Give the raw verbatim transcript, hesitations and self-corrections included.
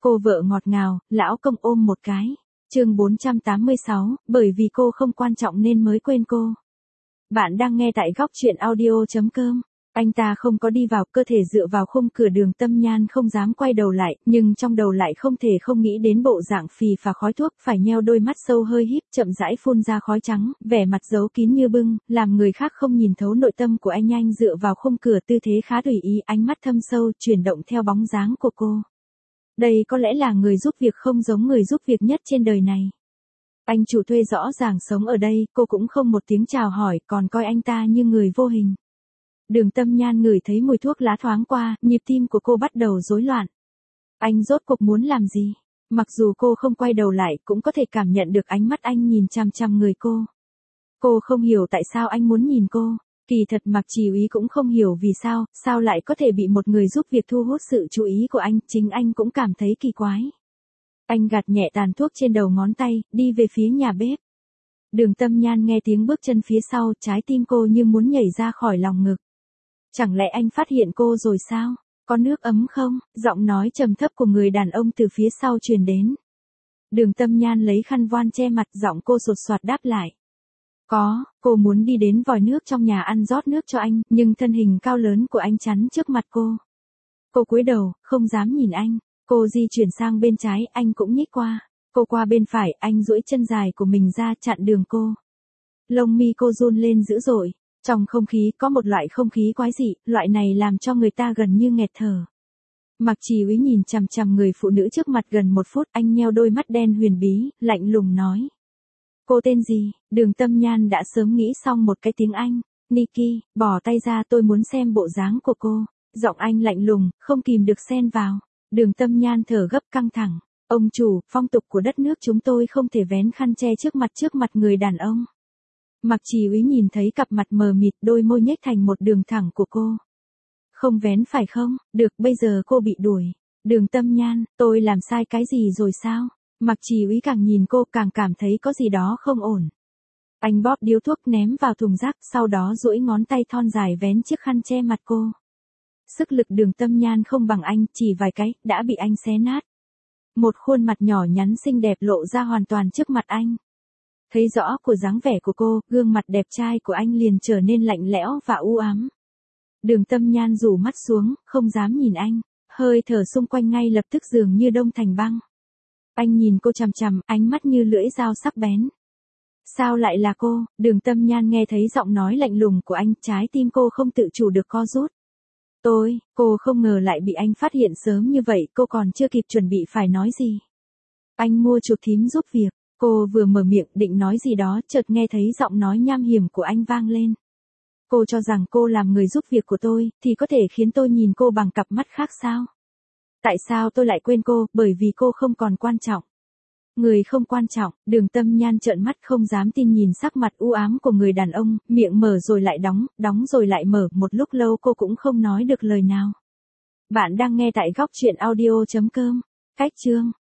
Cô vợ ngọt ngào, lão công ôm một cái. Chương bốn trăm tám mươi sáu, bởi vì cô không quan trọng nên mới quên cô. Bạn đang nghe tại góc truyện audio chấm com. Anh ta không có đi vào, cơ thể dựa vào khung cửa. Đường Tâm Nhan không dám quay đầu lại, nhưng trong đầu lại không thể không nghĩ đến bộ dạng phì phà khói thuốc, phải nheo đôi mắt sâu hơi híp, chậm rãi phun ra khói trắng, vẻ mặt giấu kín như bưng, làm người khác không nhìn thấu nội tâm của anh. Anh dựa vào khung cửa, tư thế khá tùy ý, ánh mắt thâm sâu, chuyển động theo bóng dáng của cô. Đây có lẽ là người giúp việc không giống người giúp việc nhất trên đời này. Anh chủ thuê rõ ràng sống ở đây, cô cũng không một tiếng chào hỏi, còn coi anh ta như người vô hình. Đường Tâm Nhan ngửi thấy mùi thuốc lá thoáng qua, nhịp tim của cô bắt đầu rối loạn. Anh rốt cuộc muốn làm gì? Mặc dù cô không quay đầu lại, cũng có thể cảm nhận được ánh mắt anh nhìn chằm chằm người cô. Cô không hiểu tại sao anh muốn nhìn cô. Kỳ thật Mạc Trì Úy cũng không hiểu vì sao, sao lại có thể bị một người giúp việc thu hút sự chú ý của anh, chính anh cũng cảm thấy kỳ quái. Anh gạt nhẹ tàn thuốc trên đầu ngón tay, đi về phía nhà bếp. Đường Tâm Nhan nghe tiếng bước chân phía sau, trái tim cô như muốn nhảy ra khỏi lòng ngực. Chẳng lẽ anh phát hiện cô rồi sao? Có nước ấm không? Giọng nói trầm thấp của người đàn ông từ phía sau truyền đến. Đường Tâm Nhan lấy khăn voan che mặt, giọng cô sột soạt đáp lại. Có, cô muốn đi đến vòi nước trong nhà ăn rót nước cho anh, nhưng thân hình cao lớn của anh chắn trước mặt cô. Cô cúi đầu, không dám nhìn anh. Cô di chuyển sang bên trái, anh cũng nhích qua. Cô qua bên phải, anh duỗi chân dài của mình ra chặn đường cô. Lông mi cô run lên dữ dội. Trong không khí có một loại không khí quái dị, loại này làm cho người ta gần như nghẹt thở. Mạc Trì Úy nhìn chằm chằm người phụ nữ trước mặt gần một phút, anh nheo đôi mắt đen huyền bí, lạnh lùng nói. Cô tên gì? Đường Tâm Nhan đã sớm nghĩ xong một cái tiếng Anh. Nikki, bỏ tay ra, tôi muốn xem bộ dáng của cô. Giọng anh lạnh lùng, không kìm được xen vào. Đường Tâm Nhan thở gấp căng thẳng. Ông chủ, phong tục của đất nước chúng tôi không thể vén khăn che trước mặt trước mặt người đàn ông. Mạc Trì Úy nhìn thấy cặp mặt mờ mịt, đôi môi nhếch thành một đường thẳng của cô. Không vén phải không? Được, bây giờ cô bị đuổi. Đường Tâm Nhan, tôi làm sai cái gì rồi sao? Mạc Trì Úy càng nhìn cô càng cảm thấy có gì đó không ổn. Anh bóp điếu thuốc ném vào thùng rác, sau đó duỗi ngón tay thon dài vén chiếc khăn che mặt cô. Sức lực Đường Tâm Nhan không bằng anh, chỉ vài cái, đã bị anh xé nát. Một khuôn mặt nhỏ nhắn xinh đẹp lộ ra hoàn toàn trước mặt anh. Thấy rõ của dáng vẻ của cô, gương mặt đẹp trai của anh liền trở nên lạnh lẽo và u ám. Đường Tâm Nhan rủ mắt xuống, không dám nhìn anh, hơi thở xung quanh ngay lập tức dường như đông thành băng. Anh nhìn cô chằm chằm, ánh mắt như lưỡi dao sắc bén. Sao lại là cô? Đường Tâm Nhan nghe thấy giọng nói lạnh lùng của anh, trái tim cô không tự chủ được co rút. Tôi, cô không ngờ lại bị anh phát hiện sớm như vậy, cô còn chưa kịp chuẩn bị phải nói gì. Anh mua chuộc thím giúp việc. Cô vừa mở miệng định nói gì đó, chợt nghe thấy giọng nói nham hiểm của anh vang lên. Cô cho rằng cô làm người giúp việc của tôi, thì có thể khiến tôi nhìn cô bằng cặp mắt khác sao? Tại sao tôi lại quên cô? Bởi vì cô không còn quan trọng. Người không quan trọng. Đường Tâm Nhan trợn mắt không dám tin nhìn sắc mặt u ám của người đàn ông, miệng mở rồi lại đóng, đóng rồi lại mở, một lúc lâu cô cũng không nói được lời nào. Bạn đang nghe tại góc truyện audio chấm com. Cách chương